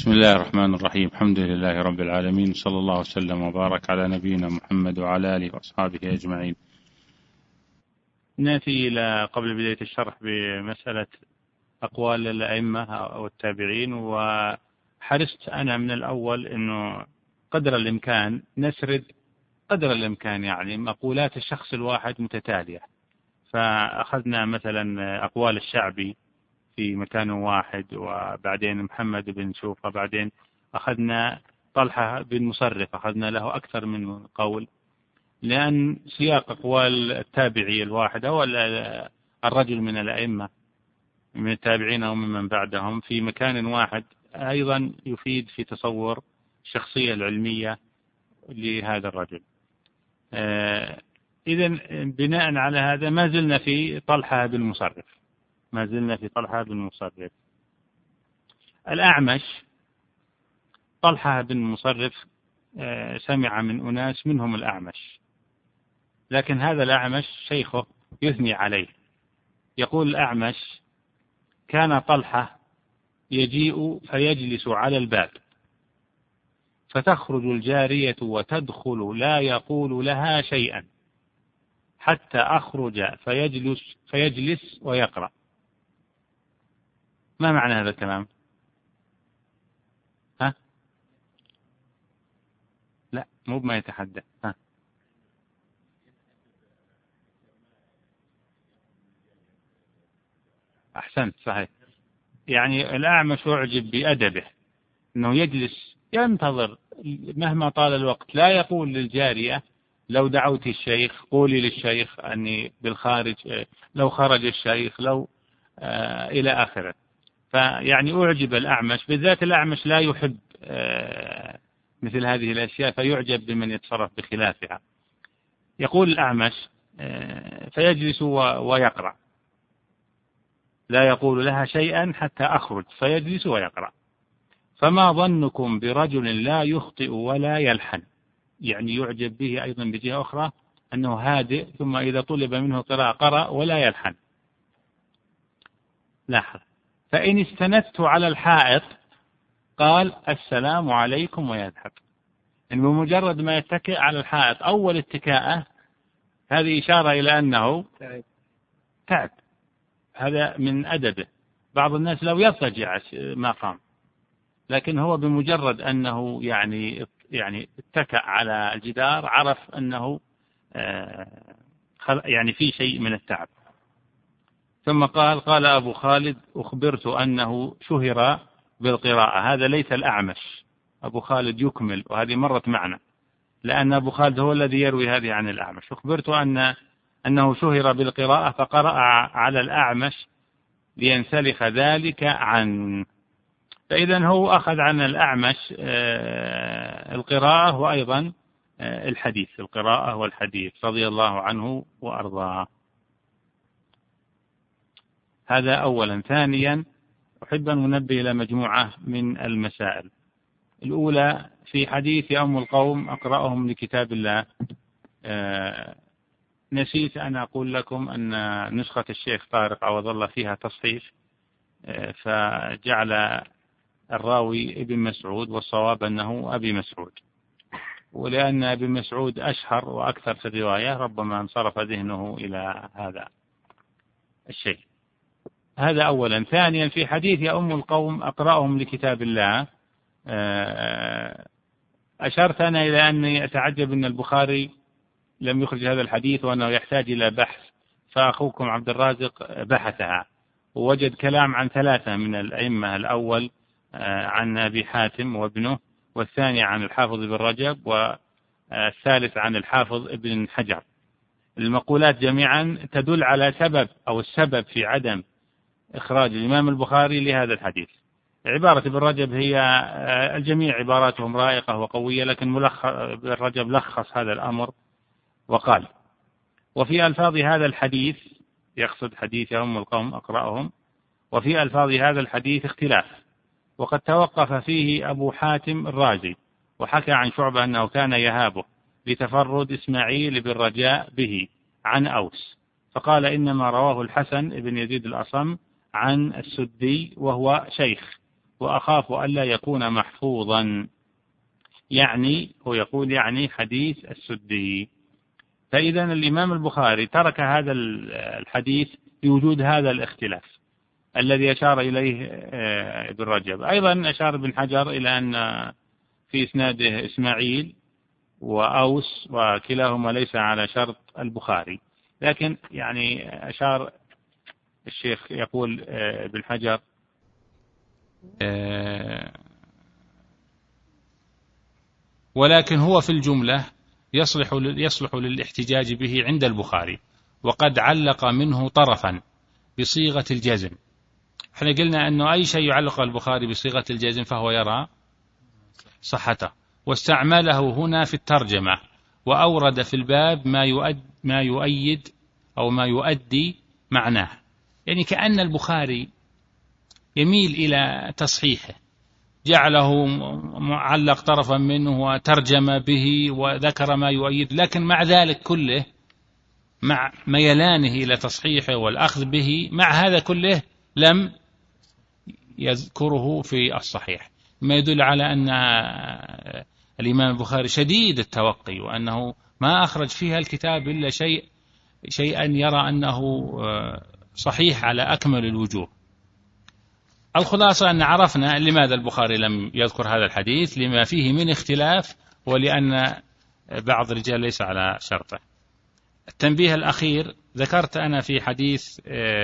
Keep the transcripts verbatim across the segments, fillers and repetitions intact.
بسم الله الرحمن الرحيم. الحمد لله رب العالمين، صلى الله وسلم وبارك على نبينا محمد وعلى آله وأصحابه أجمعين. نأتي إلى قبل بداية الشرح بمسألة أقوال الأئمة أو التابعين، وحرصت أنا من الأول أنه قدر الإمكان نسرد قدر الإمكان يعني مقولات الشخص الواحد متتالية. فأخذنا مثلا أقوال الشعبي في مكان واحد، وبعدين محمد بن شوفة، بعدين أخذنا طلحة بن مصرف أخذنا له أكثر من قول، لأن سياق أقوال التابعي الواحد أو الرجل من الأئمة من التابعين أو ممن بعدهم في مكان واحد أيضا يفيد في تصور الشخصية العلمية لهذا الرجل. إذن بناء على هذا ما زلنا في طلحة بن مصرف ما زلنا في طلحة بن مصرف الأعمش. طلحة بن مصرف سمع من أناس منهم الأعمش، لكن هذا الأعمش شيخه يثني عليه، يقول الأعمش: كان طلحة يجيء فيجلس على الباب، فتخرج الجارية وتدخل لا يقول لها شيئا حتى أخرج فيجلس, فيجلس ويقرأ. ما معنى هذا الكلام؟ ها؟ لا، مو بما يتحدث. ها؟ أحسنت، صحيح. يعني الأعمش أعجب بأدبه، أنه يجلس ينتظر مهما طال الوقت، لا يقول للجارية: لو دعوت الشيخ قولي للشيخ أني بالخارج، لو خرج الشيخ، لو آه إلى آخره. فيعني أعجب الأعمش، بالذات الأعمش لا يحب آه مثل هذه الأشياء، فيعجب بمن يتصرف بخلافها. يقول الأعمش: آه فيجلس ويقرأ، لا يقول لها شيئا حتى أخرج فيجلس ويقرأ. فما ظنكم برجل لا يخطئ ولا يلحن؟ يعني يعجب به أيضا بجهة أخرى أنه هادئ، ثم إذا طلب منه قراءة قرأ ولا يلحن. لاحظ: فإن استندت على الحائط قال السلام عليكم ويضحك. إن بمجرد ما يتكئ على الحائط أول اتكاءه هذه إشارة إلى أنه تعب. هذا من أدبه. بعض الناس لو يضطجع ما قام، لكن هو بمجرد أنه يعني يعني اتكأ على الجدار عرف أنه يعني في شيء من التعب. ثم قال: قال أبو خالد: أخبرت أنه شهر بالقراءة. هذا ليس الأعمش، أبو خالد يكمل، وهذه مرت معنا، لأن أبو خالد هو الذي يروي هذه عن الأعمش. أخبرت أن أنه شهر بالقراءة فقرأ على الأعمش لينسلخ ذلك عنه. فإذا هو أخذ عن الأعمش القراءة وأيضا الحديث، القراءة والحديث، رضي الله عنه وأرضاه. هذا أولا. ثانيا، أحب أن أنبه إلى مجموعة من المسائل. الأولى: في حديث أم القوم أقرأهم لكتاب الله، نسيت أن أقول لكم أن نسخة الشيخ طارق عوض الله فيها تصحيف، فجعل الراوي ابن مسعود، والصواب أنه أبي مسعود، ولأن ابن مسعود أشهر وأكثر في الرواية ربما انصرف ذهنه إلى هذا الشيء. هذا أولا. ثانيا: في حديث يا أم القوم أقرأهم لكتاب الله، أشرت أنا إلى أني أتعجب أن البخاري لم يخرج هذا الحديث وأنه يحتاج إلى بحث، فأخوكم عبد الرازق بحثها ووجد كلام عن ثلاثة من الأئمة: الأول عن أبي حاتم وابنه، والثاني عن الحافظ بن رجب، والثالث عن الحافظ ابن حجر. المقولات جميعا تدل على سبب أو السبب في عدم إخراج الإمام البخاري لهذا الحديث. عبارة ابن رجب هي الجميع عباراتهم رائقة وقوية، لكن ملخص ابن رجب لخص هذا الأمر وقال: وفي ألفاظ هذا الحديث، يقصد حديث يا أم القوم أقرأهم، وفي ألفاظ هذا الحديث اختلاف، وقد توقف فيه أبو حاتم الرازي، وحكى عن شعبة أنه كان يهابه لتفرد إسماعيل بن رجاء به عن أوس، فقال إنما رواه الحسن بن يزيد الأصم عن السدي وهو شيخ، وأخاف ألا يكون محفوظا، يعني هو يقول يعني حديث السدي. فإذا الإمام البخاري ترك هذا الحديث بوجود هذا الاختلاف الذي أشار إليه ابن رجب. أيضا أشار ابن حجر إلى أن في إسناده إسماعيل وأوس وكلاهما ليس على شرط البخاري، لكن يعني أشار الشيخ يقول ابن حجر ولكن هو في الجملة يصلح يصلح للاحتجاج به عند البخاري، وقد علق منه طرفا بصيغة الجزم. احنا قلنا أنه أي شيء يعلق البخاري بصيغة الجزم فهو يرى صحته، واستعمله هنا في الترجمة، وأورد في الباب ما يؤد ما يؤيد أو ما يؤدي معناه، يعني كأن البخاري يميل إلى تصحيحه، جعله معلق طرفا منه وترجم به وذكر ما يؤيد، لكن مع ذلك كله، مع ميلانه إلى تصحيحه والأخذ به، مع هذا كله لم يذكره في الصحيح، ما يدل على أن الإمام البخاري شديد التوقي، وأنه ما أخرج فيها الكتاب إلا شيء شيئا يرى أنه صحيح على أكمل الوجوه. الخلاصة أن عرفنا لماذا البخاري لم يذكر هذا الحديث، لما فيه من اختلاف، ولأن بعض الرجال ليس على شرطه. التنبيه الأخير، ذكرت أنا في حديث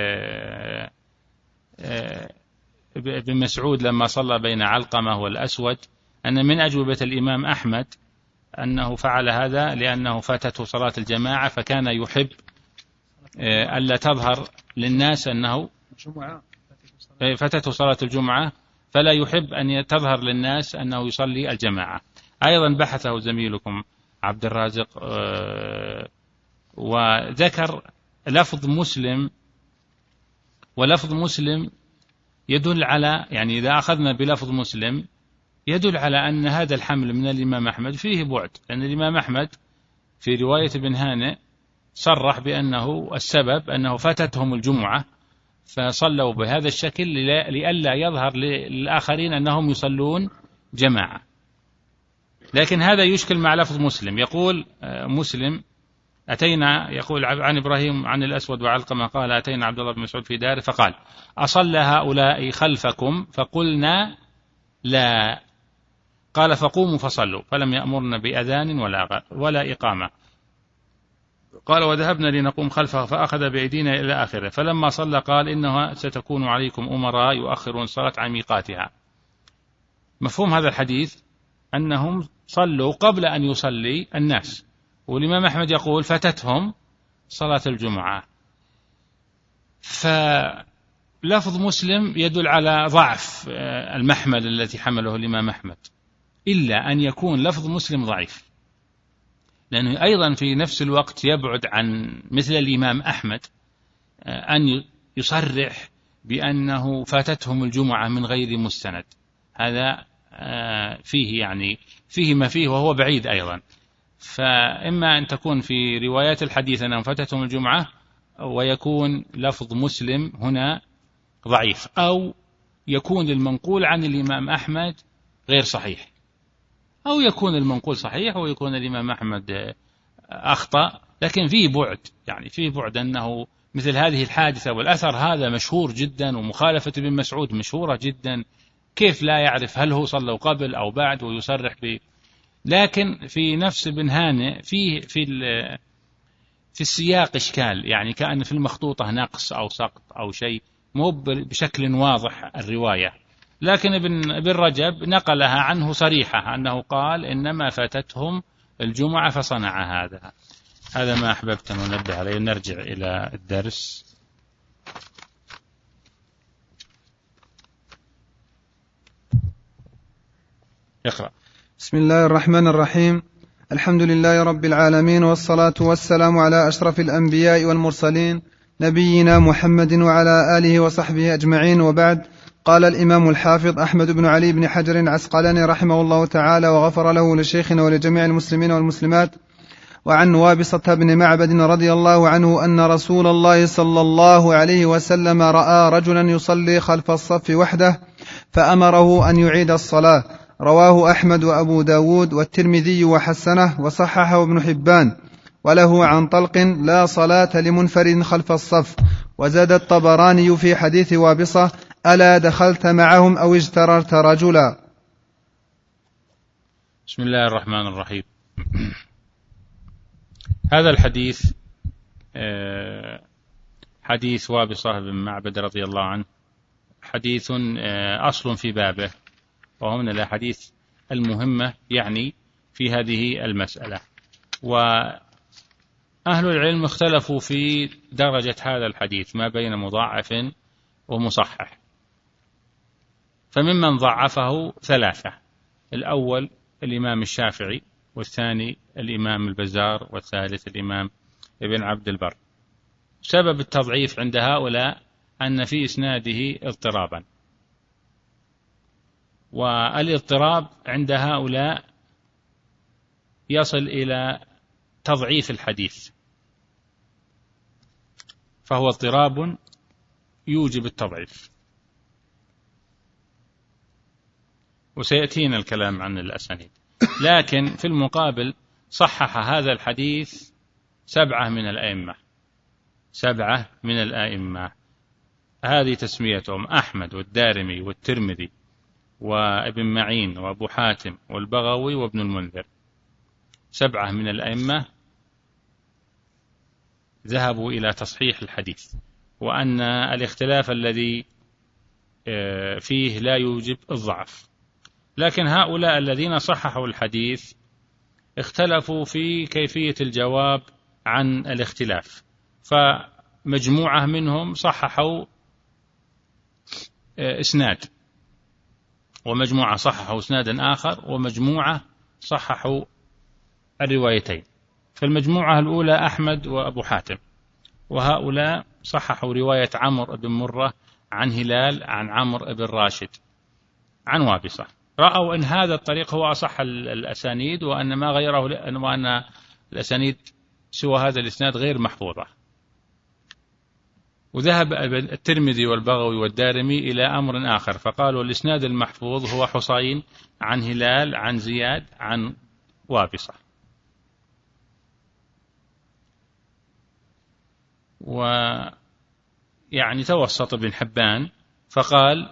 ابن مسعود لما صلى بين علقمة والأسود أن من أجوبة الإمام أحمد أنه فعل هذا لأنه فاتته صلاة الجماعة، فكان يحب ألا تظهر للناس أنه فاتته صلاة الجمعة، فلا يحب أن تظهر للناس أنه يصلي الجماعة. أيضا بحثه زميلكم عبد الرازق وذكر لفظ مسلم، ولفظ مسلم يدل على، يعني إذا أخذنا بلفظ مسلم يدل على أن هذا الحمل من الإمام أحمد فيه بعد، لأن الإمام أحمد في رواية ابن هانئ صرح بأنه السبب أنه فاتتهم الجمعة فصلوا بهذا الشكل لئلا يظهر للآخرين أنهم يصلون جماعة. لكن هذا يشكل مع لفظ مسلم، يقول مسلم أتينا، يقول عن إبراهيم عن الأسود وعلقمة قال أتينا عبد الله بن مسعود في داره فقال أصلى هؤلاء خلفكم؟ فقلنا لا. قال فقوموا فصلوا، فلم يأمرنا بأذان ولا ولا إقامة. قال وذهبنا لنقوم خلفه فأخذ بأيدينا إلى آخره، فلما صلى قال إنها ستكون عليكم أمراء يؤخرون الصلاة عن ميقاتها. مفهوم هذا الحديث أنهم صلوا قبل أن يصلي الناس، والإمام أحمد يقول فاتتهم صلاة الجمعة. فلفظ مسلم يدل على ضعف المحمل الذي حمله الإمام أحمد، إلا أن يكون لفظ مسلم ضعيف، لأنه أيضا في نفس الوقت يبعد عن مثل الإمام أحمد أن يصرح بأنه فاتتهم الجمعة من غير مستند، هذا فيه يعني فيه ما فيه وهو بعيد أيضا. فإما أن تكون في روايات الحديث أنهم فاتتهم الجمعة ويكون لفظ مسلم هنا ضعيف، أو يكون المنقول عن الإمام أحمد غير صحيح، أو يكون المنقول صحيح ويكون الإمام أحمد أخطأ، لكن فيه بعد، يعني فيه بعد أنه مثل هذه الحادثة والأثر هذا مشهور جدا، ومخالفة ابن مسعود مشهورة جدا، كيف لا يعرف هل هو صلوا قبل أو بعد ويصرح ب. لكن في نفس ابن هانئ فيه في في السياق إشكال، يعني كأن في المخطوطة نقص أو سقط أو شيء، مو بشكل واضح الرواية. لكن ابن ابن رجب نقلها عنه صريحة أنه قال إنما فاتتهم الجمعة فصنع هذا. هذا ما أحببت أن ننبه عليه. نرجع إلى الدرس. اقرأ. بسم الله الرحمن الرحيم. الحمد لله رب العالمين، والصلاة والسلام على أشرف الأنبياء والمرسلين نبينا محمد وعلى آله وصحبه أجمعين، وبعد. قال الإمام الحافظ أحمد بن علي بن حجر العسقلاني رحمه الله تعالى وغفر له لشيخنا ولجميع المسلمين والمسلمات، وعن وابصة بن معبد رضي الله عنه أن رسول الله صلى الله عليه وسلم رأى رجلا يصلي خلف الصف وحده، فأمره أن يعيد الصلاة. رواه أحمد وأبو داود والترمذي وحسنه وصححه ابن حبان. وله عن طلق: لا صلاة لمنفرد خلف الصف. وزاد الطبراني في حديث وابصة: ألا دخلت معهم أو اجتررت رجلا. بسم الله الرحمن الرحيم. هذا الحديث حديث وابصة بن معبد رضي الله عنه حديث أصل في بابه، وهو من الأحاديث المهمة يعني في هذه المسألة. وأهل العلم اختلفوا في درجة هذا الحديث ما بين مضاعف ومصحح، فممن ضعفه ثلاثة: الأول الإمام الشافعي، والثاني الإمام البزار، والثالث الإمام ابن عبد البر. سبب التضعيف عند هؤلاء أن في إسناده اضطرابا، والاضطراب عند هؤلاء يصل إلى تضعيف الحديث، فهو اضطراب يوجب التضعيف. وسيأتينا الكلام عن الأسانيد. لكن في المقابل صحح هذا الحديث سبعة من الأئمة سبعة من الأئمة هذه تسميتهم: أحمد والدارمي والترمذي وابن معين وأبو حاتم والبغوي وابن المنذر. سبعة من الأئمة ذهبوا إلى تصحيح الحديث، وأن الاختلاف الذي فيه لا يوجب الضعف. لكن هؤلاء الذين صححوا الحديث اختلفوا في كيفية الجواب عن الاختلاف، فمجموعة منهم صححوا إسناد، ومجموعة صححوا إسنادا آخر، ومجموعة صححوا الروايتين. فالمجموعة الأولى أحمد وأبو حاتم، وهؤلاء صححوا رواية عمرو بن مرة عن هلال عن عمرو بن راشد عن وابصة. رأوا أن هذا الطريق هو أصح الأسانيد، وأن ما غيره، وأن الأسانيد سوى هذا الإسناد غير محفوظة. وذهب الترمذي والبغوي والدارمي إلى أمر آخر، فقالوا الإسناد المحفوظ هو حصين عن هلال عن زياد عن وابصة. ويعني توسط ابن حبان فقال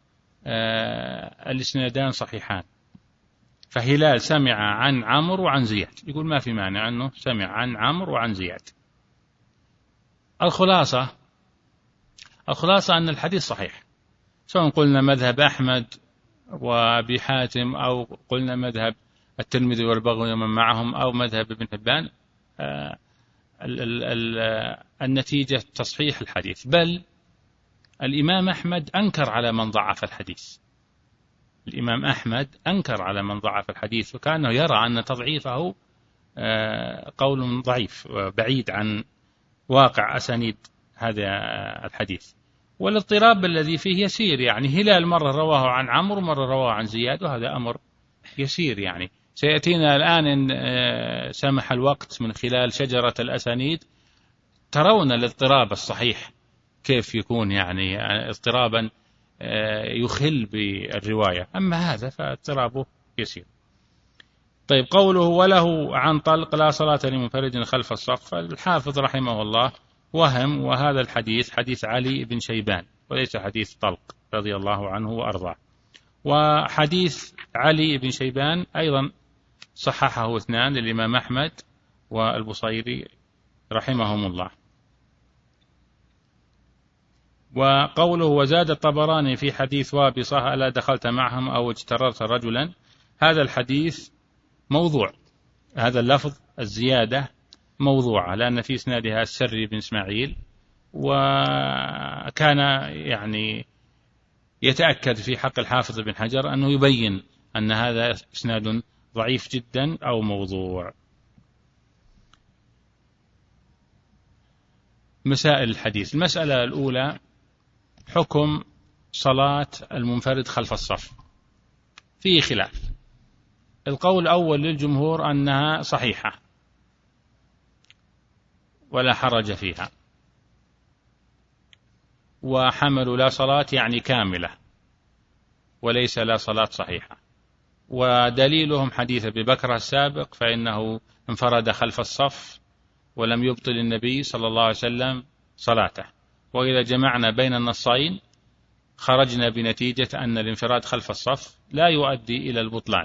آه الإسنادان صحيحان، فهلال سمع عن عمرو وعن زياد، يقول ما في معنى أنه سمع عن عمرو وعن زياد. الخلاصة الخلاصة أن الحديث صحيح، سواء قلنا مذهب أحمد وأبي حاتم، أو قلنا مذهب الترمذي والبغوي ومن معهم، أو مذهب ابن حبان. آه ال ال ال النتيجة تصحيح الحديث. بل الإمام أحمد أنكر على من ضعف الحديث الإمام أحمد أنكر على من ضعف الحديث، وكانه يرى أن تضعيفه قول ضعيف بعيد عن واقع أسانيد هذا الحديث. والاضطراب الذي فيه يسير، يعني هلال مرة رواه عن عمرو مرة رواه عن زياد، وهذا أمر يسير. يعني سيأتينا الآن إن سمح الوقت من خلال شجرة الأسانيد ترون الاضطراب الصحيح كيف يكون، يعني اضطرابا يخل بالرواية. أما هذا فاضطرابه يسير. طيب، قوله وله عن طلق: لا صلاة لمنفرد خلف الصف. الحافظ رحمه الله وهم، وهذا الحديث حديث علي بن شيبان وليس حديث طلق رضي الله عنه وأرضاه. وحديث علي بن شيبان أيضا صححه اثنان، للإمام أحمد والبصيري رحمهم الله. وقوله وزاد الطبراني في حديث وابصة: ألا دخلت معهم أو اجتررت رجلا. هذا الحديث موضوع، هذا اللفظ الزيادة موضوعة، لأن في إسنادها السري بن إسماعيل، وكان يعني يتأكد في حق الحافظ بن حجر أنه يبين أن هذا إسناد ضعيف جدا أو موضوع. مسائل الحديث: المسألة الأولى حكم صلاة المنفرد خلف الصف. فيه خلاف. القول الأول للجمهور أنها صحيحة ولا حرج فيها، وحملوا لا صلاة يعني كاملة، وليس لا صلاة صحيحة. ودليلهم حديث أبي بكر السابق، فإنه انفرد خلف الصف ولم يبطل النبي صلى الله عليه وسلم صلاته. وإذا جمعنا بين النصين خرجنا بنتيجة أن الانفراد خلف الصف لا يؤدي إلى البطلان.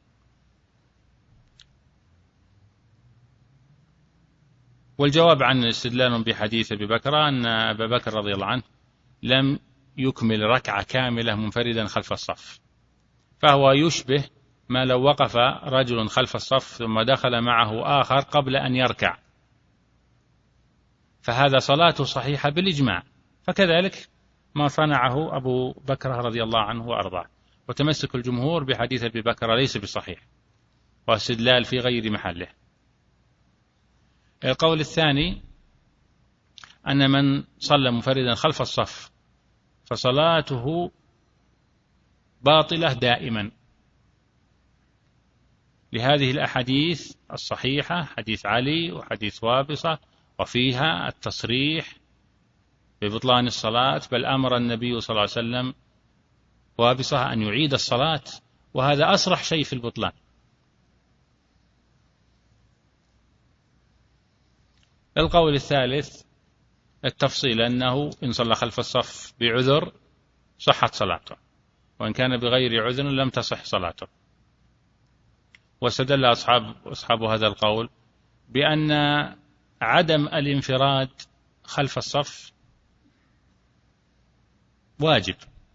والجواب عن استدلال بحديث أبي بكر أن أبا بكر رضي الله عنه لم يكمل ركعة كاملة منفردا خلف الصف، فهو يشبه ما لو وقف رجل خلف الصف ثم دخل معه آخر قبل أن يركع، فهذا صلاته صحيحة بالإجماع. فكذلك ما صنعه أبو بكر رضي الله عنه وأرضاه. وتمسك الجمهور بحديث أبي بكر ليس بصحيح، واستدلال في غير محله. القول الثاني أن من صلى منفردا خلف الصف فصلاته باطلة دائما، لهذه الأحاديث الصحيحة، حديث علي وحديث وابصة، وفيها التصريح ببطلان الصلاة، بل أمر النبي صلى الله عليه وسلم وابصة أن يعيد الصلاة، وهذا أصرح شيء في البطلان. القول الثالث التفصيل، أنه إن صلى خلف الصف بعذر صحت صلاته، وإن كان بغير عذر لم تصح صلاته. واستدل أصحاب, أصحاب هذا القول بأن عدم الانفراد خلف الصف واجب،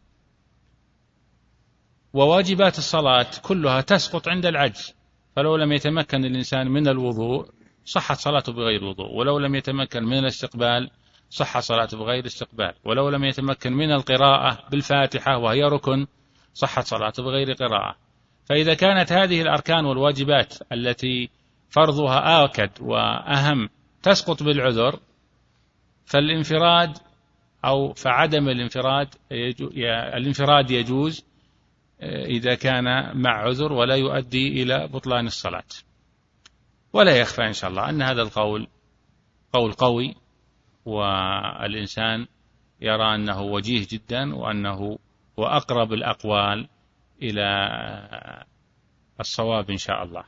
وواجبات الصلاة كلها تسقط عند العجز، فلو لم يتمكن الإنسان من الوضوء صحت صلاته بغير وضوء، ولو لم يتمكن من الاستقبال صحت صلاته بغير استقبال، ولو لم يتمكن من القراءة بالفاتحة وهي ركن صحت صلاته بغير قراءة. فإذا كانت هذه الأركان والواجبات التي فرضها آكد وأهم تسقط بالعذر، فالانفراد أو فعدم الانفراد الانفراد يجوز إذا كان مع عذر ولا يؤدي إلى بطلان الصلاة. ولا يخفى إن شاء الله أن هذا القول قول قوي، والإنسان يرى أنه وجيه جدا، وأنه هو أقرب الأقوال إلى الصواب إن شاء الله.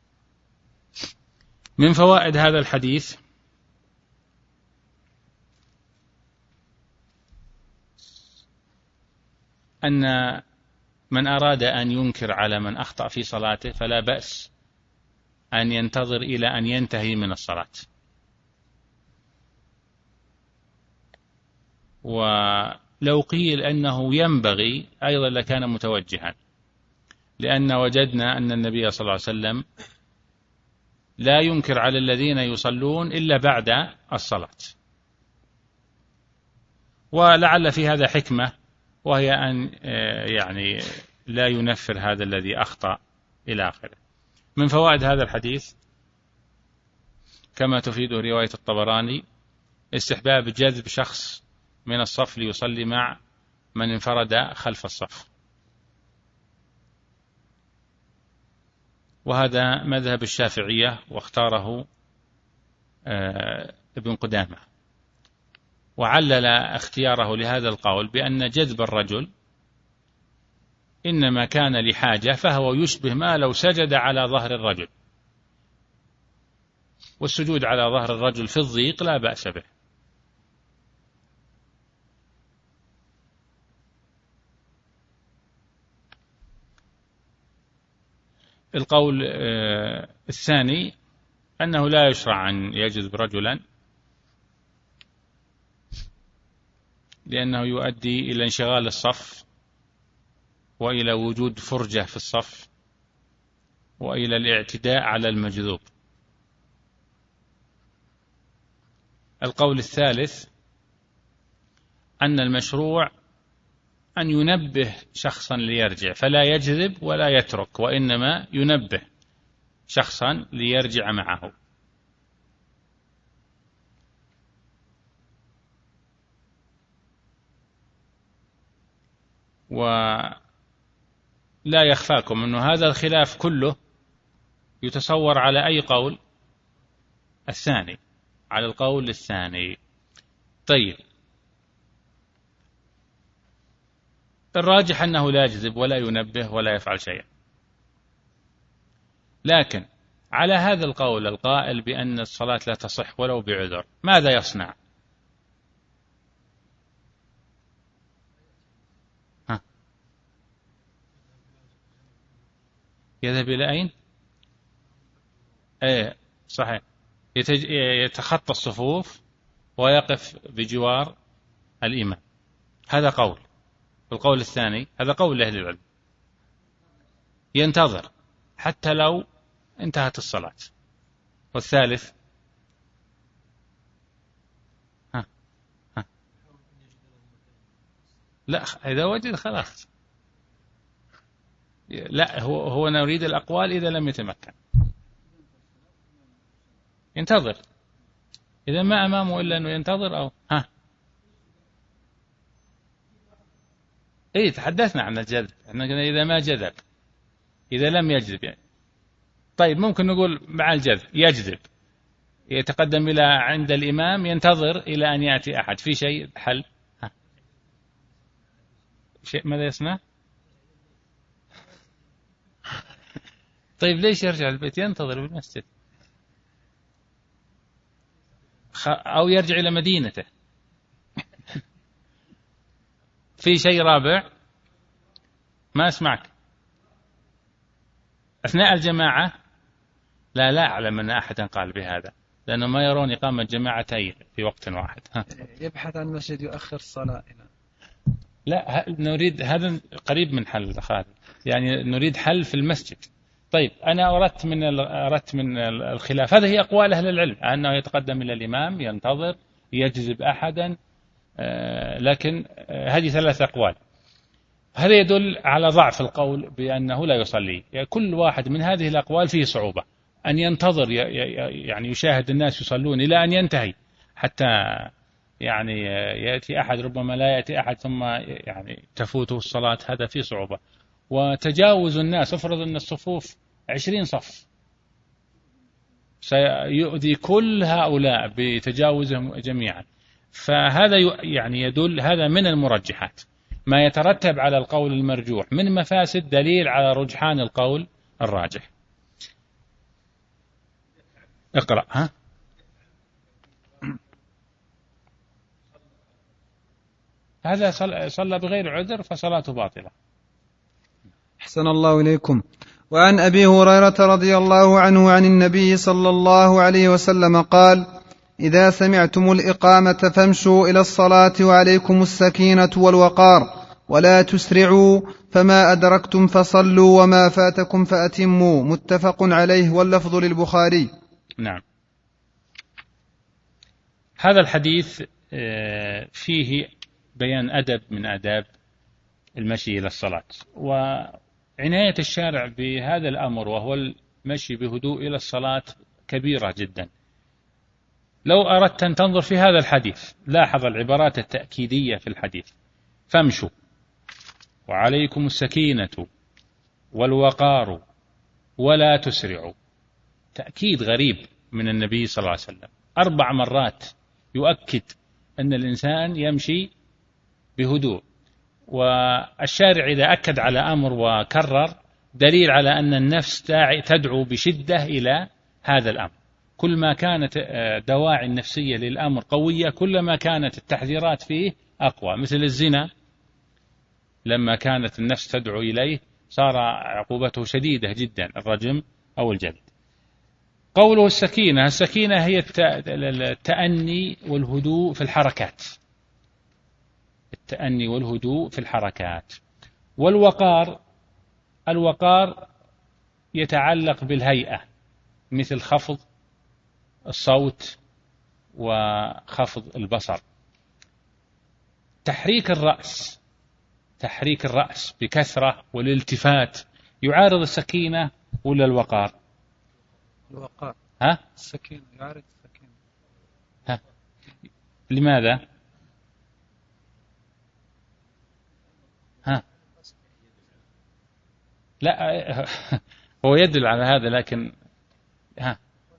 من فوائد هذا الحديث أن من أراد أن ينكر على من أخطأ في صلاته فلا بأس أن ينتظر إلى أن ينتهي من الصلاة. ولو قيل أنه ينبغي أيضا لكان متوجها، لأن وجدنا أن النبي صلى الله عليه وسلم لا ينكر على الذين يصلون إلا بعد الصلاة. ولعل في هذا حكمة، وهي أن يعني لا ينفر هذا الذي أخطأ إلى آخره. من فوائد هذا الحديث كما تفيده رواية الطبراني استحباب جذب شخص من الصف ليصلي مع من انفرد خلف الصف، وهذا مذهب الشافعية واختاره ابن قدامة. وعلل اختياره لهذا القول بأن جذب الرجل إنما كان لحاجة، فهو يشبه ما لو سجد على ظهر الرجل، والسجود على ظهر الرجل في الضيق لا بأس به. القول الثاني أنه لا يشرع أن يجذب رجلا، لأنه يؤدي إلى انشغال الصف، وإلى وجود فرجة في الصف، وإلى الاعتداء على المجذوب. القول الثالث أن المشروع أن ينبه شخصا ليرجع، فلا يجذب ولا يترك، وإنما ينبه شخصا ليرجع معه. ولا يخفاكم أن هذا الخلاف كله يتصور على أي قول؟ الثاني، على القول الثاني. طيب، الراجح أنه لا يجذب ولا ينبه ولا يفعل شيئا. لكن على هذا القول القائل بأن الصلاة لا تصح ولو بعذر، ماذا يصنع؟ ها؟ يذهب إلى أين؟ ايه صحيح، يتخطى الصفوف ويقف بجوار الإمام، هذا قول. القول الثاني هذا قول أهل العلم، ينتظر حتى لو انتهت الصلاة. والثالث ها ها لا إذا وجد خلاص، لا هو هو نريد الأقوال إذا لم يتمكن ينتظر، إذا ما أمامه إلا أنه ينتظر أو ها إيه تحدثنا عن الجذب، احنا قلنا إذا ما جذب، إذا لم يجذب يعني. طيب ممكن نقول مع الجذب يجذب، يتقدم إلى عند الإمام ينتظر إلى أن يأتي أحد، في شيء حل ها. شيء ماذا يصنع؟ طيب ليش يرجع البيت؟ ينتظر بالمسجد أو يرجع إلى مدينته. في شيء رابع؟ ما أسمعك. أثناء الجماعة لا لا أعلم أن أحدا قال بهذا، لأنه ما يرون إقامة جماعتين في وقت واحد. ها. يبحث عن مسجد يؤخر الصلاة. لا نريد هذا قريب من حل خالد، يعني نريد حل في المسجد. طيب أنا أردت من أردت من الخلاف، هذه هي أقوال أهل العلم، أنه يتقدم إلى الإمام ينتظر يجذب أحدا، لكن هذه ثلاث أقوال. هذا يدل على ضعف القول بأنه لا يصلي، يعني كل واحد من هذه الأقوال فيه صعوبة، أن ينتظر يعني يشاهد الناس يصلون إلى أن ينتهي حتى يعني يأتي أحد، ربما لا يأتي أحد ثم يعني تفوته الصلاة، هذا فيه صعوبة. وتجاوز الناس، افرض أن الصفوف عشرين صف، سيؤذي كل هؤلاء بتجاوزهم جميعا، فهذا يعني يدل، هذا من المرجحات ما يترتب على القول المرجوح من مفاسد، دليل على رجحان القول الراجح. اقرأ. ها هذا صلى بغير عذر فصلاته باطلة. أحسن الله إليكم. وعن أبي هريرة رضي الله عنه عن النبي صلى الله عليه وسلم قال: إذا سمعتم الإقامة فامشوا إلى الصلاة وعليكم السكينة والوقار ولا تسرعوا، فما أدركتم فصلوا وما فاتكم فأتموا. متفق عليه، واللفظ للبخاري. نعم. هذا الحديث فيه بيان أدب من آداب المشي إلى الصلاة، وعناية الشارع بهذا الأمر وهو المشي بهدوء إلى الصلاة كبيرة جدا. لو أردت أن تنظر في هذا الحديث لاحظ العبارات التأكيدية في الحديث: فامشوا وعليكم السكينة والوقار ولا تسرعوا. تأكيد غريب من النبي صلى الله عليه وسلم، أربع مرات يؤكد أن الإنسان يمشي بهدوء. والشارع إذا أكد على أمر وكرر دليل على أن النفس تدعو بشدة إلى هذا الأمر. كل ما كانت دواعي النفسية للأمر قوية كلما كانت التحذيرات فيه أقوى. مثل الزنا لما كانت النفس تدعو إليه صار عقوبته شديدة جدا، الرجم أو الجلد. قوله السكينة، السكينة هي التأني والهدوء في الحركات، التأني والهدوء في الحركات. والوقار، الوقار يتعلق بالهيئة، مثل خفض الصوت وخفض البصر. تحريك الرأس، تحريك الرأس بكثرة والالتفات يعارض السكينة ولا الوقار؟ الوقار. ها؟ السكينة يعارض السكينة. ها؟ لماذا؟ ها؟ لا هو يدل على هذا، لكن ها،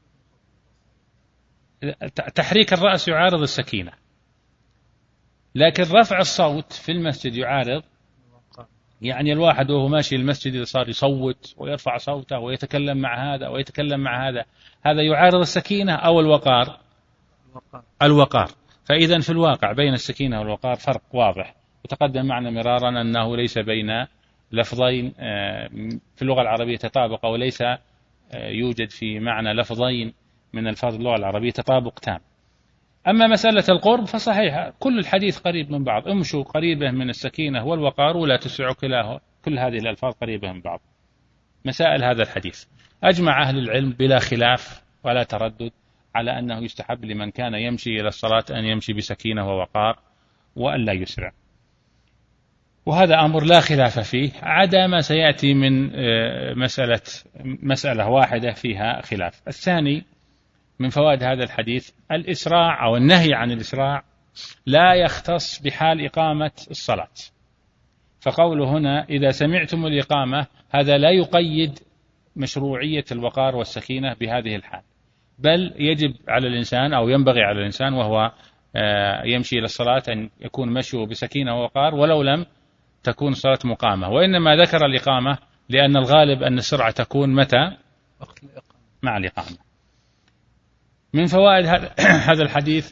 تحريك الرأس يعارض السكينة، لكن رفع الصوت في المسجد يعارض يعني الواحد وهو ماشي المسجد صار يصوت ويرفع صوته ويتكلم مع هذا ويتكلم مع هذا، هذا يعارض السكينة أو الوقار؟ الوقار. فإذا في الواقع بين السكينة والوقار فرق واضح، وتقدم معنا مرارا أنه ليس بين لفظين في اللغة العربية تطابق، أو ليس يوجد في معنى لفظين من الفاظ اللغة العربية تطابق تام. أما مسألة القرب فصحيح، كل الحديث قريب من بعض، امشوا قريبة من السكينة والوقار ولا تسرعوا كلاه، كل هذه الألفاظ قريبة من بعض. مسائل هذا الحديث أجمع أهل العلم بلا خلاف ولا تردد على أنه يستحب لمن كان يمشي إلى الصلاة أن يمشي بسكينة ووقار وأن لا يسرع، وهذا أمر لا خلاف فيه، عدا ما سيأتي من مسألة مسألة واحدة فيها خلاف. الثاني من فوائد هذا الحديث الإسراع أو النهي عن الإسراع لا يختص بحال إقامة الصلاة، فقوله هنا إذا سمعتم الإقامة هذا لا يقيد مشروعية الوقار والسكينة بهذه الحال، بل يجب على الإنسان أو ينبغي على الإنسان وهو يمشي إلى الصلاة أن يكون مشيه بسكينة ووقار ولو لم تكون الصلاة مقامة، وإنما ذكر الإقامة لأن الغالب أن السرعة تكون متى؟ مع الإقامة. من فوائد هذا الحديث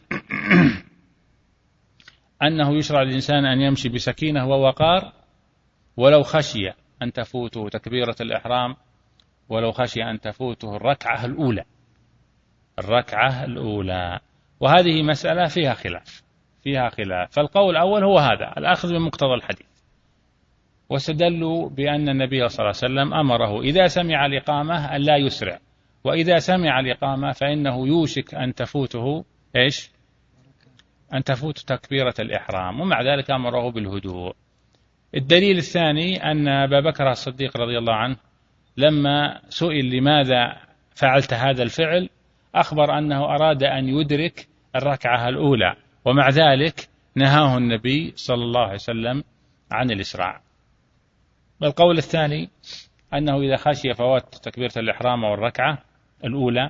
أنه يشرع للإنسان أن يمشي بسكينة ووقار ولو خشي أن تفوته تكبيرة الإحرام، ولو خشي أن تفوته الركعة الأولى الركعة الأولى وهذه مسألة فيها خلاف فيها خلاف فالقول الأول هو هذا الأخذ بمقتضى الحديث، واستدلوا بأن النبي صلى الله عليه وسلم أمره إذا سمع الإقامة أن لا يسرع، وإذا سمع الإقامة فإنه يوشك أن تفوته إيش؟ أن تفوت تكبيرة الإحرام، ومع ذلك أمره بالهدوء. الدليل الثاني أن أبا بكر الصديق رضي الله عنه لما سئل لماذا فعلت هذا الفعل أخبر أنه أراد أن يدرك الركعة الأولى، ومع ذلك نهاه النبي صلى الله عليه وسلم عن الإسراع. والقول الثاني أنه إذا خشي فوات تكبيرة الإحرام والركعة الأولى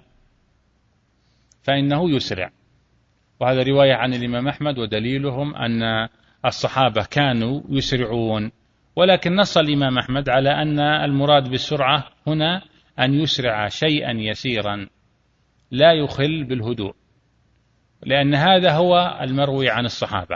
فإنه يسرع، وهذا رواية عن الإمام أحمد، ودليلهم أن الصحابة كانوا يسرعون، ولكن نص الإمام أحمد على أن المراد بالسرعة هنا أن يسرع شيئا يسيرا لا يخل بالهدوء، لأن هذا هو المروي عن الصحابة.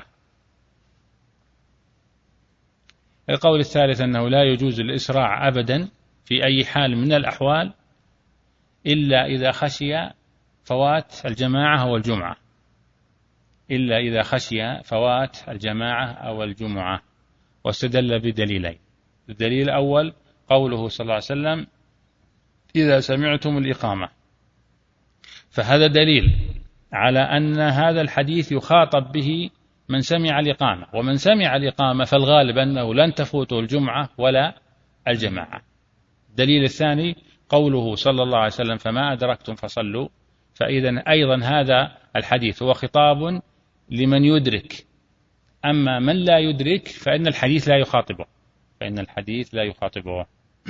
القول الثالث أنه لا يجوز الإسراع أبدا في أي حال من الأحوال إلا إذا خشي فوات الجماعة أو الجمعة إلا إذا خشي فوات الجماعة أو الجمعة واستدل بدليلين. الدليل الأول قوله صلى الله عليه وسلم إذا سمعتم الإقامة، فهذا دليل على أن هذا الحديث يخاطب به من سمع الإقامة، ومن سمع الإقامة فالغالب أنه لن تفوته الجمعة ولا الجماعة. الدليل الثاني قوله صلى الله عليه وسلم فما أدركتم فصلوا، فإذا أيضا هذا الحديث هو خطاب لمن يدرك، أما من لا يدرك فإن الحديث لا يخاطبه فإن الحديث لا يخاطبه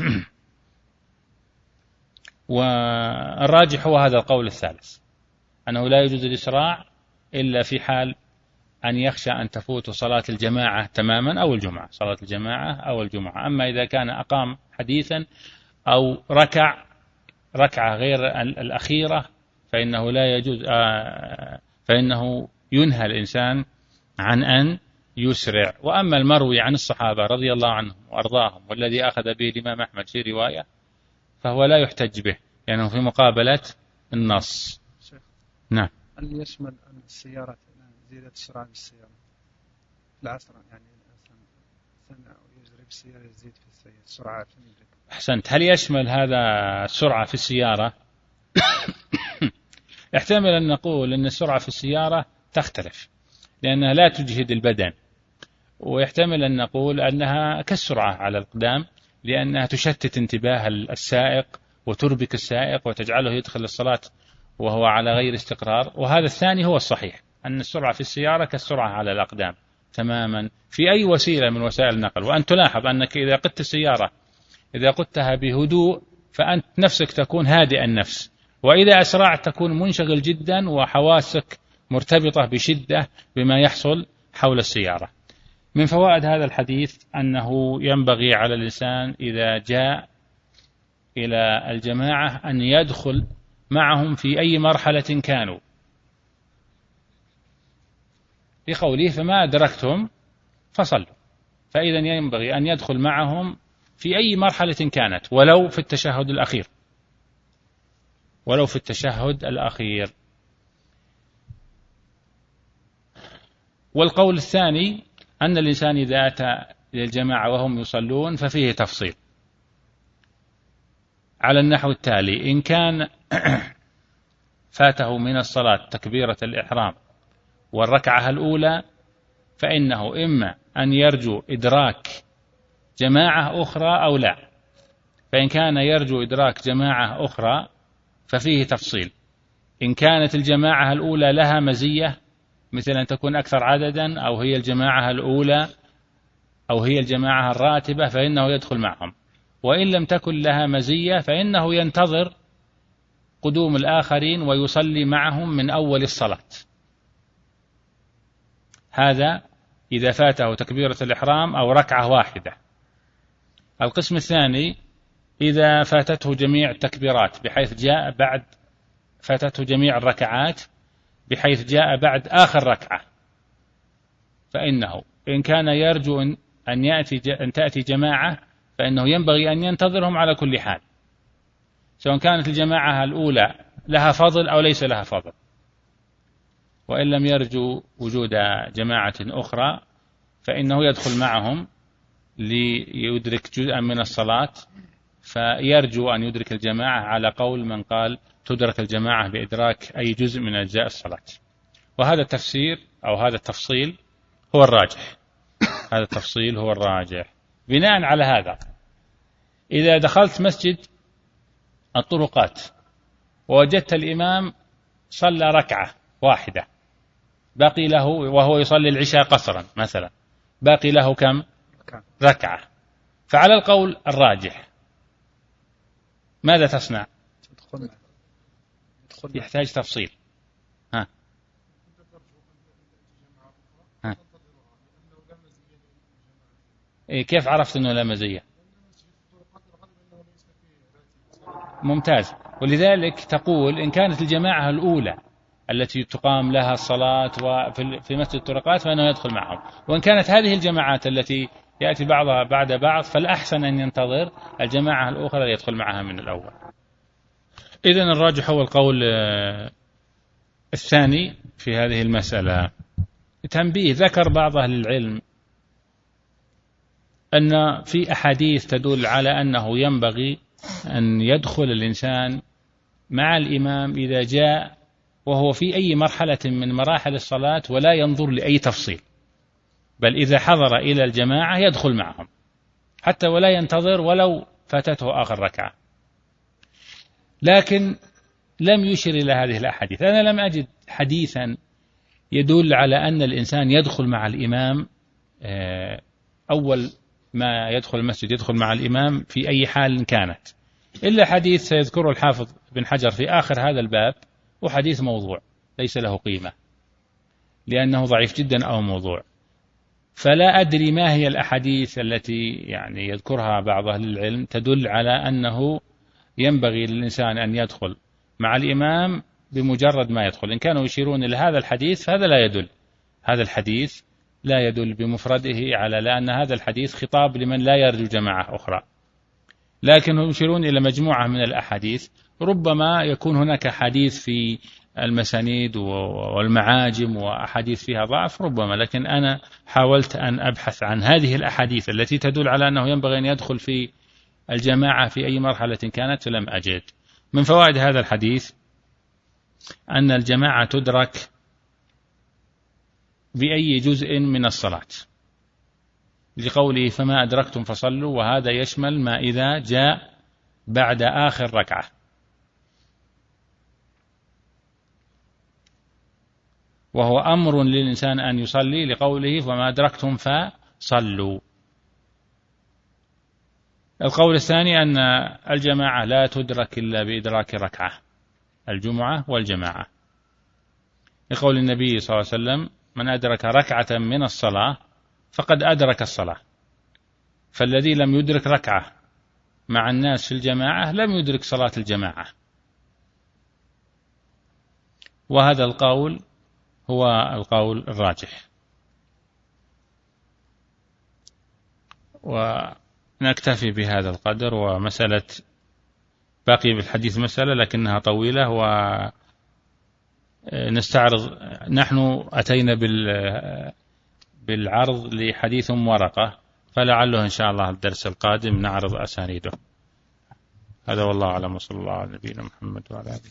والراجح هو هذا القول الثالث، أنه لا يجوز الإسراع إلا في حال أن يخشى أن تفوت صلاة الجماعة تماما أو الجمعة صلاة الجماعة أو الجمعة. أما إذا كان أقام حديثا أو ركع ركعة غير الأخيرة فإنه لا يجوز فإنه ينهى الإنسان عن أن يسرع. وأما المروي عن الصحابة رضي الله عنهم وأرضاهم والذي أخذ به الإمام أحمد في رواية فهو لا يحتج به لأنه يعني في مقابلة النص. نعم. هل يشمل أن السيارة زيادة السرعة بالسيارة في العصر، يعني الإنسان سمع ويجري بالسيارة يزيد في السرعة؟ أحسنت. هل يشمل هذا السرعة في السيارة؟ يحتمل أن نقول أن السرعة في السيارة تختلف لأنها لا تجهد البدن، ويحتمل أن نقول أنها كالسرعة على الأقدام لأنها تشتت انتباه السائق وتربك السائق وتجعله يدخل الصلاة وهو على غير استقرار. وهذا الثاني هو الصحيح، أن السرعة في السيارة كالسرعة على الأقدام تماما في أي وسيلة من وسائل النقل. وأن تلاحظ أنك إذا قدت السيارة إذا قدتها بهدوء فأنت نفسك تكون هادئ النفس، وإذا أسرعت تكون منشغل جدا وحواسك مرتبطة بشدة بما يحصل حول السيارة. من فوائد هذا الحديث أنه ينبغي على الإنسان إذا جاء إلى الجماعة أن يدخل معهم في أي مرحلة كانوا، لقوله فما أدركتم فصلوا، فإذا ينبغي أن يدخل معهم في أي مرحلة كانت، ولو في التشهد الأخير، ولو في التشهد الأخير. والقول الثاني أن الإنسان إذا أتى للجماعة وهم يصلون ففيه تفصيل على النحو التالي: إن كان فاته من الصلاة تكبيرة الإحرام والركعة الأولى فإنه إما أن يرجو إدراك جماعة أخرى أو لا. فإن كان يرجو إدراك جماعة أخرى ففيه تفصيل: إن كانت الجماعة الأولى لها مزية مثل أن تكون أكثر عددا، أو هي الجماعة الأولى أو هي الجماعة الراتبة، فإنه يدخل معهم. وإن لم تكن لها مزية فإنه ينتظر قدوم الآخرين ويصلي معهم من أول الصلاة. هذا إذا فاته تكبيرة الإحرام أو ركعة واحدة. القسم الثاني: إذا فاتته جميع التكبيرات بحيث جاء بعد فاتته جميع الركعات بحيث جاء بعد آخر ركعة، فإنه إن كان يرجو أن يأتي أن تأتي جماعة فإنه ينبغي أن ينتظرهم على كل حال، سواء كانت الجماعة الأولى لها فضل أو ليس لها فضل. وإن لم يرجو وجود جماعة أخرى فإنه يدخل معهم ليدرك جزءا من الصلاة، فيرجو أن يدرك الجماعة على قول من قال تدرك الجماعة بإدراك أي جزء من أجزاء الصلاة. وهذا التفسير أو هذا التفصيل هو الراجح، هذا التفصيل هو الراجح. بناء على هذا إذا دخلت مسجد الطرقات ووجدت الإمام صلى ركعة واحدة باقي له، وهو يصلي العشاء قصرا مثلا، باقي له كم؟ ركعة، فعلى القول الراجح ماذا تصنع؟ يحتاج تفصيل. ها. ها. إيه كيف عرفت أنه لا مزية؟ ممتاز. ولذلك تقول إن كانت الجماعة الأولى التي تقام لها الصلاة في مسجد الطرقات فإنه يدخل معهم، وإن كانت هذه الجماعات التي يأتي بعضها بعد بعض فالأحسن أن ينتظر الجماعة الأخرى يدخل معها من الأول. إذن الراجح هو القول الثاني في هذه المسألة. تنبيه: ذكر بعض أهل العلم أن في أحاديث تدل على أنه ينبغي أن يدخل الإنسان مع الإمام إذا جاء وهو في أي مرحلة من مراحل الصلاة ولا ينظر لأي تفصيل، بل إذا حضر إلى الجماعة يدخل معهم حتى ولا ينتظر ولو فاتته آخر ركعة. لكن لم يشر إلى هذه الأحاديث. أنا لم أجد حديثا يدل على أن الإنسان يدخل مع الإمام أول ما يدخل المسجد يدخل مع الإمام في أي حال كانت، إلا حديث سيذكره الحافظ بن حجر في آخر هذا الباب، وحديث موضوع ليس له قيمة لأنه ضعيف جدا أو موضوع. فلا أدري ما هي الأحاديث التي يعني يذكرها بعض أهل العلم تدل على أنه ينبغي للإنسان أن يدخل مع الإمام بمجرد ما يدخل. إن كانوا يشيرون إلى هذا الحديث فهذا لا يدل، هذا الحديث لا يدل بمفرده على، لأن هذا الحديث خطاب لمن لا يرجو جماعة أخرى، لكنهم يشيرون إلى مجموعة من الأحاديث. ربما يكون هناك حديث في المسانيد والمعاجم وأحاديث فيها ضعف ربما، لكن أنا حاولت أن أبحث عن هذه الأحاديث التي تدل على أنه ينبغي أن يدخل في الجماعة في أي مرحلة كانت فلم أجد. من فوائد هذا الحديث أن الجماعة تدرك بأي جزء من الصلاة، لقوله فما أدركتم فصلوا، وهذا يشمل ما إذا جاء بعد آخر ركعة. وهو أمر للإنسان أن يصلي لقوله فما أدركتم فصلوا. القول الثاني أن الجماعة لا تدرك إلا بإدراك ركعة، الجمعة والجماعة، لقول النبي صلى الله عليه وسلم من أدرك ركعة من الصلاة فقد أدرك الصلاة. فالذي لم يدرك ركعة مع الناس في الجماعة لم يدرك صلاة الجماعة. وهذا القول هو القول الراجح. ونكتفي بهذا القدر. ومسألة باقي بالحديث مسألة لكنها طويلة، ونستعرض. نحن أتينا بالعرض لحديث ورقة، فلعله إن شاء الله الدرس القادم نعرض أسانيده. هذا والله أعلم، وصلى الله على نبينا محمد وعلى آله.